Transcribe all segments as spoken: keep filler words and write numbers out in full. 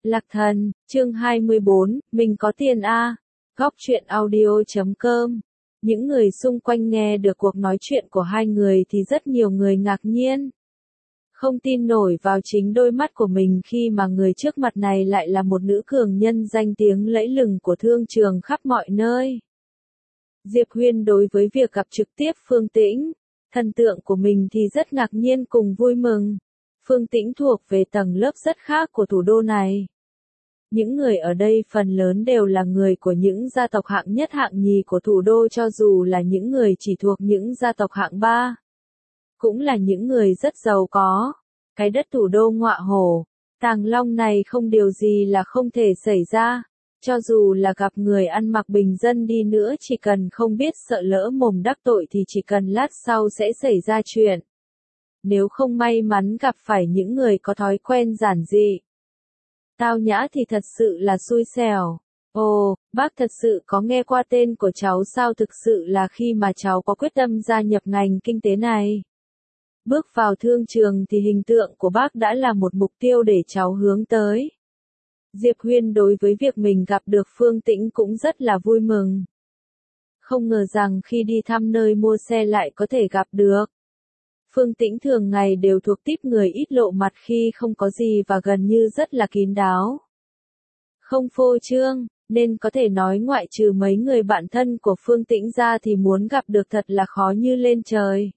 Lạc Thần, chương hai mươi bốn, mình có tiền a. Góc truyện audio chấm com. Những người xung quanh nghe được cuộc nói chuyện của hai người thì rất nhiều người ngạc nhiên. Không tin nổi vào chính đôi mắt của mình khi mà người trước mặt này lại là một nữ cường nhân danh tiếng lẫy lừng của thương trường khắp mọi nơi. Diệp Huyên đối với việc gặp trực tiếp Phương Tĩnh, thần tượng của mình thì rất ngạc nhiên cùng vui mừng. Phương Tĩnh thuộc về tầng lớp rất khác của thủ đô này. Những người ở đây phần lớn đều là người của những gia tộc hạng nhất hạng nhì của thủ đô, cho dù là những người chỉ thuộc những gia tộc hạng ba. Cũng là những người rất giàu có. Cái đất thủ đô ngọa hổ, Tàng Long này không điều gì là không thể xảy ra. Cho dù là gặp người ăn mặc bình dân đi nữa, chỉ cần không biết sợ lỡ mồm đắc tội thì chỉ cần lát sau sẽ xảy ra chuyện. Nếu không may mắn gặp phải những người có thói quen giản dị, tao nhã thì thật sự là xui xẻo. Ồ, bác thật sự có nghe qua tên của cháu sao? Thực sự là khi mà cháu có quyết tâm gia nhập ngành kinh tế này, bước vào thương trường thì hình tượng của bác đã là một mục tiêu để cháu hướng tới. Diệp Huyên đối với việc mình gặp được Phương Tĩnh cũng rất là vui mừng. Không ngờ rằng khi đi thăm nơi mua xe lại có thể gặp được. Phương Tĩnh thường ngày đều thuộc típ người ít lộ mặt khi không có gì và gần như rất là kín đáo. Không phô trương, nên có thể nói ngoại trừ mấy người bạn thân của Phương Tĩnh ra thì muốn gặp được thật là khó như lên trời.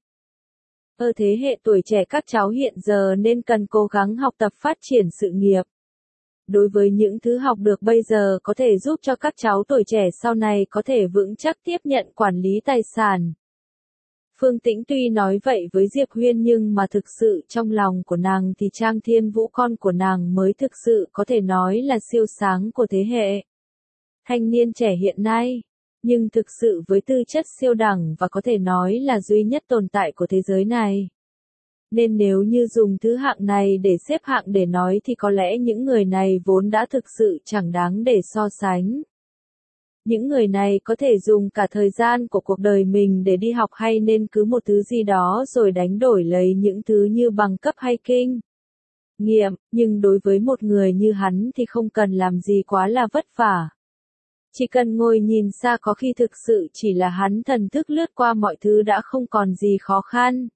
Ở thế hệ tuổi trẻ các cháu hiện giờ nên cần cố gắng học tập phát triển sự nghiệp. Đối với những thứ học được bây giờ có thể giúp cho các cháu tuổi trẻ sau này có thể vững chắc tiếp nhận quản lý tài sản. Phương Tĩnh tuy nói vậy với Diệp Huyên nhưng mà thực sự trong lòng của nàng thì Trang Thiên Vũ con của nàng mới thực sự có thể nói là siêu sáng của thế hệ thanh niên trẻ hiện nay. Nhưng thực sự với tư chất siêu đẳng và có thể nói là duy nhất tồn tại của thế giới này. Nên nếu như dùng thứ hạng này để xếp hạng để nói thì có lẽ những người này vốn đã thực sự chẳng đáng để so sánh. Những người này có thể dùng cả thời gian của cuộc đời mình để đi học hay nên cứ một thứ gì đó rồi đánh đổi lấy những thứ như bằng cấp hay kinh nghiệm, nhưng đối với một người như hắn thì không cần làm gì quá là vất vả. Chỉ cần ngồi nhìn xa có khi thực sự chỉ là hắn thần thức lướt qua mọi thứ đã không còn gì khó khăn.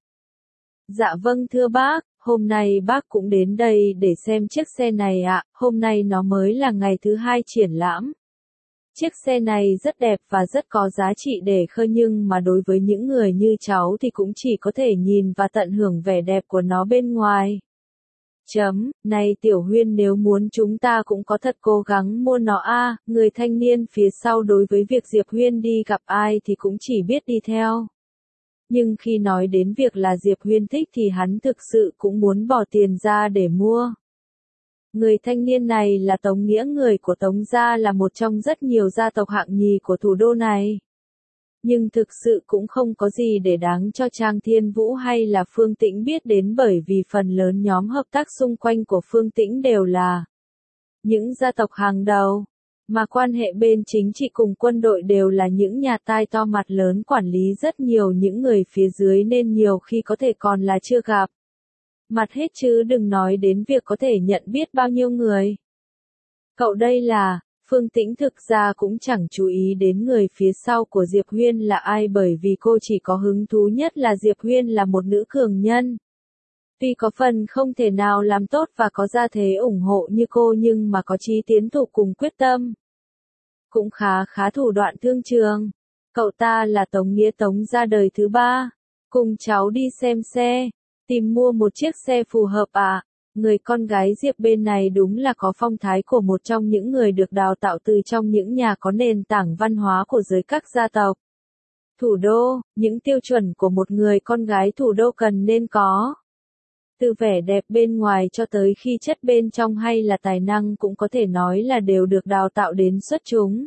Dạ vâng thưa bác, hôm nay bác cũng đến đây để xem chiếc xe này ạ, hôm nay nó mới là ngày thứ hai triển lãm. Chiếc xe này rất đẹp và rất có giá trị để khơi nhưng mà đối với những người như cháu thì cũng chỉ có thể nhìn và tận hưởng vẻ đẹp của nó bên ngoài. Chấm, này Tiểu Huyên, nếu muốn chúng ta cũng có thật cố gắng mua nó a. Người thanh niên phía sau đối với việc Diệp Huyên đi gặp ai thì cũng chỉ biết đi theo. Nhưng khi nói đến việc là Diệp Huyên thích thì hắn thực sự cũng muốn bỏ tiền ra để mua. Người thanh niên này là Tống Nghĩa, người của Tống gia là một trong rất nhiều gia tộc hạng nhì của thủ đô này. Nhưng thực sự cũng không có gì để đáng cho Trang Thiên Vũ hay là Phương Tĩnh biết đến, bởi vì phần lớn nhóm hợp tác xung quanh của Phương Tĩnh đều là những gia tộc hàng đầu, mà quan hệ bên chính trị cùng quân đội đều là những nhà tai to mặt lớn quản lý rất nhiều những người phía dưới nên nhiều khi có thể còn là chưa gặp mặt hết chứ đừng nói đến việc có thể nhận biết bao nhiêu người. Cậu đây là, Phương Tĩnh thực ra cũng chẳng chú ý đến người phía sau của Diệp Huyên là ai, bởi vì cô chỉ có hứng thú nhất là Diệp Huyên là một nữ cường nhân. Tuy có phần không thể nào làm tốt và có gia thế ủng hộ như cô nhưng mà có chí tiến thủ cùng quyết tâm. Cũng khá khá thủ đoạn thương trường. Cậu ta là Tống Nghĩa, Tống gia đời thứ ba. Cùng cháu đi xem xe. Tìm mua một chiếc xe phù hợp à? Người con gái Diệp bên này đúng là có phong thái của một trong những người được đào tạo từ trong những nhà có nền tảng văn hóa của giới các gia tộc. Thủ đô, những tiêu chuẩn của một người con gái thủ đô cần nên có. Từ vẻ đẹp bên ngoài cho tới khí chất bên trong hay là tài năng cũng có thể nói là đều được đào tạo đến xuất chúng.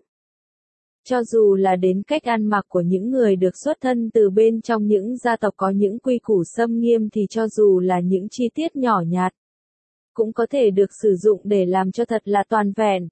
Cho dù là đến cách ăn mặc của những người được xuất thân từ bên trong những gia tộc có những quy củ xâm nghiêm thì cho dù là những chi tiết nhỏ nhặt, cũng có thể được sử dụng để làm cho thật là toàn vẹn.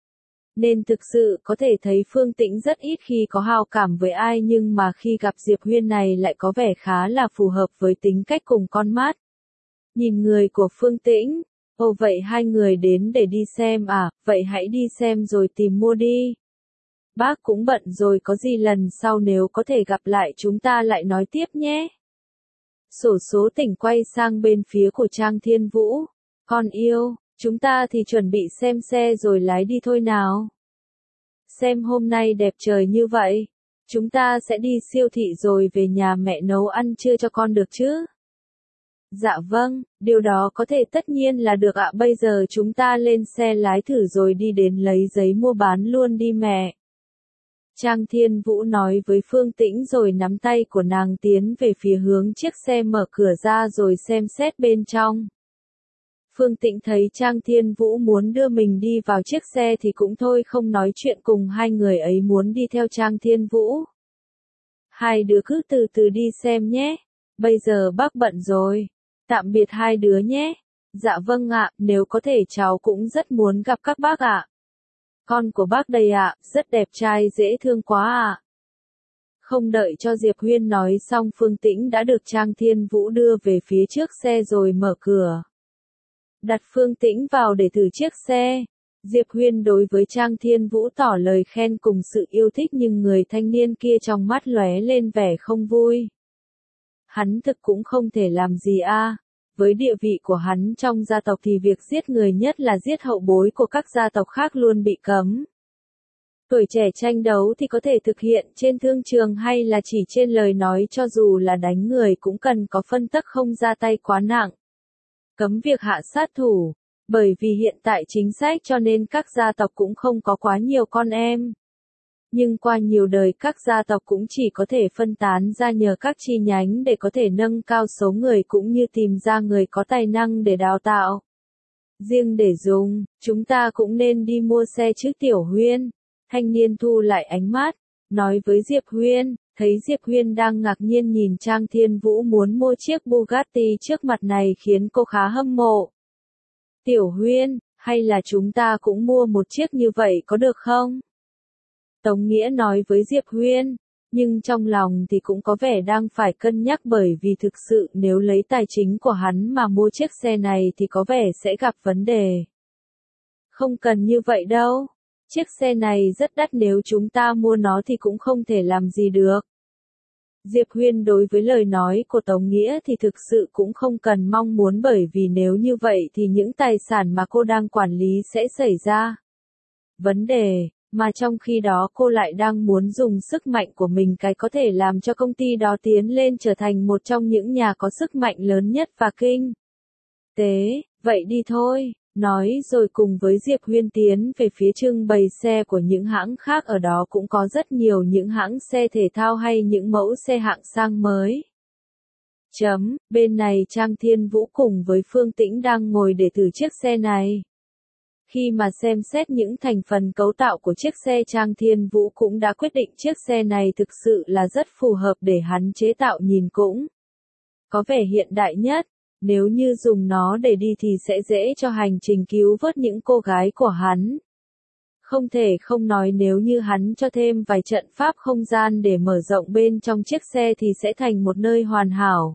Nên thực sự có thể thấy Phương Tĩnh rất ít khi có hào cảm với ai nhưng mà khi gặp Diệp Huyên này lại có vẻ khá là phù hợp với tính cách cùng con mắt. Nhìn người của Phương Tĩnh, Ồ vậy hai người đến để đi xem à, vậy hãy đi xem rồi tìm mua đi. Bác cũng bận rồi, có gì lần sau nếu có thể gặp lại chúng ta lại nói tiếp nhé. Xổ số tỉnh quay sang bên phía của Trang Thiên Vũ. Con yêu, chúng ta thì chuẩn bị xem xe rồi lái đi thôi nào. Xem hôm nay đẹp trời như vậy. Chúng ta sẽ đi siêu thị rồi về nhà mẹ nấu ăn trưa cho con được chứ? Dạ vâng, điều đó có thể tất nhiên là được ạ. Bây giờ chúng ta lên xe lái thử rồi đi đến lấy giấy mua bán luôn đi mẹ. Trang Thiên Vũ nói với Phương Tĩnh rồi nắm tay của nàng tiến về phía hướng chiếc xe, mở cửa ra rồi xem xét bên trong. Phương Tĩnh thấy Trang Thiên Vũ muốn đưa mình đi vào chiếc xe thì cũng thôi không nói chuyện cùng hai người ấy muốn đi theo Trang Thiên Vũ. Hai đứa cứ từ từ đi xem nhé. Bây giờ bác bận rồi. Tạm biệt hai đứa nhé. Dạ vâng ạ, nếu có thể cháu cũng rất muốn gặp các bác ạ. Con của bác đây ạ, rất đẹp trai dễ thương quá ạ. Không đợi cho Diệp Huyên nói xong, Phương Tĩnh đã được Trang Thiên Vũ đưa về phía trước xe rồi mở cửa. Đặt Phương Tĩnh vào để thử chiếc xe. Diệp Huyên đối với Trang Thiên Vũ tỏ lời khen cùng sự yêu thích, nhưng người thanh niên kia trong mắt lóe lên vẻ không vui. Hắn thực cũng không thể làm gì a. Với địa vị của hắn trong gia tộc thì việc giết người, nhất là giết hậu bối của các gia tộc khác, luôn bị cấm. Tuổi trẻ tranh đấu thì có thể thực hiện trên thương trường hay là chỉ trên lời nói, cho dù là đánh người cũng cần có phân tắc, không ra tay quá nặng. Cấm việc hạ sát thủ. Bởi vì hiện tại chính sách cho nên các gia tộc cũng không có quá nhiều con em. Nhưng qua nhiều đời các gia tộc cũng chỉ có thể phân tán ra nhờ các chi nhánh để có thể nâng cao số người cũng như tìm ra người có tài năng để đào tạo. Riêng để dùng, chúng ta cũng nên đi mua xe chứ Tiểu Huyên. Thanh niên thu lại ánh mắt, nói với Diệp Huyên, thấy Diệp Huyên đang ngạc nhiên nhìn Trang Thiên Vũ muốn mua chiếc Bugatti trước mặt này khiến cô khá hâm mộ. Tiểu Huyên, hay là chúng ta cũng mua một chiếc như vậy có được không? Tống Nghĩa nói với Diệp Huyên, nhưng trong lòng thì cũng có vẻ đang phải cân nhắc, bởi vì thực sự nếu lấy tài chính của hắn mà mua chiếc xe này thì có vẻ sẽ gặp vấn đề. Không cần như vậy đâu. Chiếc xe này rất đắt, nếu chúng ta mua nó thì cũng không thể làm gì được. Diệp Huyên đối với lời nói của Tống Nghĩa thì thực sự cũng không cần mong muốn, bởi vì nếu như vậy thì những tài sản mà cô đang quản lý sẽ xảy ra vấn đề, mà trong khi đó cô lại đang muốn dùng sức mạnh của mình cái có thể làm cho công ty đó tiến lên trở thành một trong những nhà có sức mạnh lớn nhất và kinh tế. Vậy đi thôi. Nói rồi cùng với Diệp Huyên tiến về phía trưng bày xe của những hãng khác, ở đó cũng có rất nhiều những hãng xe thể thao hay những mẫu xe hạng sang mới. Chấm, bên này Trang Thiên Vũ cùng với Phương Tĩnh đang ngồi để thử chiếc xe này. Khi mà xem xét những thành phần cấu tạo của chiếc xe, Trang Thiên Vũ cũng đã quyết định chiếc xe này thực sự là rất phù hợp để hắn chế tạo, nhìn cũng có vẻ hiện đại nhất. Nếu như dùng nó để đi thì sẽ dễ cho hành trình cứu vớt những cô gái của hắn. Không thể không nói nếu như hắn cho thêm vài trận pháp không gian để mở rộng bên trong chiếc xe thì sẽ thành một nơi hoàn hảo.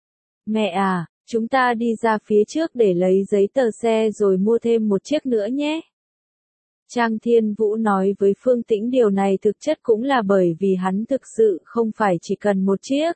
Mẹ à, chúng ta đi ra phía trước để lấy giấy tờ xe rồi mua thêm một chiếc nữa nhé. Trang Thiên Vũ nói với Phương Tĩnh, điều này thực chất cũng là bởi vì hắn thực sự không phải chỉ cần một chiếc.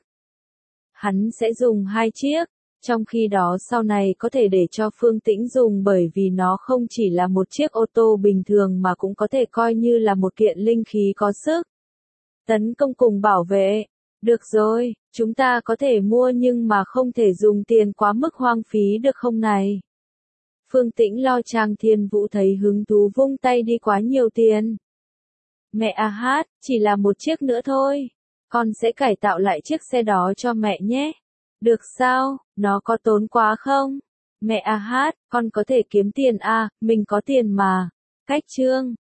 Hắn sẽ dùng hai chiếc. Trong khi đó sau này có thể để cho Phương Tĩnh dùng, bởi vì nó không chỉ là một chiếc ô tô bình thường mà cũng có thể coi như là một kiện linh khí có sức tấn công cùng bảo vệ. Được rồi, chúng ta có thể mua nhưng mà không thể dùng tiền quá mức hoang phí được không này? Phương Tĩnh lo Trang Thiên Vũ thấy hứng thú vung tay đi, quá nhiều tiền. Mẹ à hát, chỉ là một chiếc nữa thôi. Con sẽ cải tạo lại chiếc xe đó cho mẹ nhé. Được sao, nó có tốn quá không? Mẹ à hát, con có thể kiếm tiền à, mình có tiền mà. Cách chương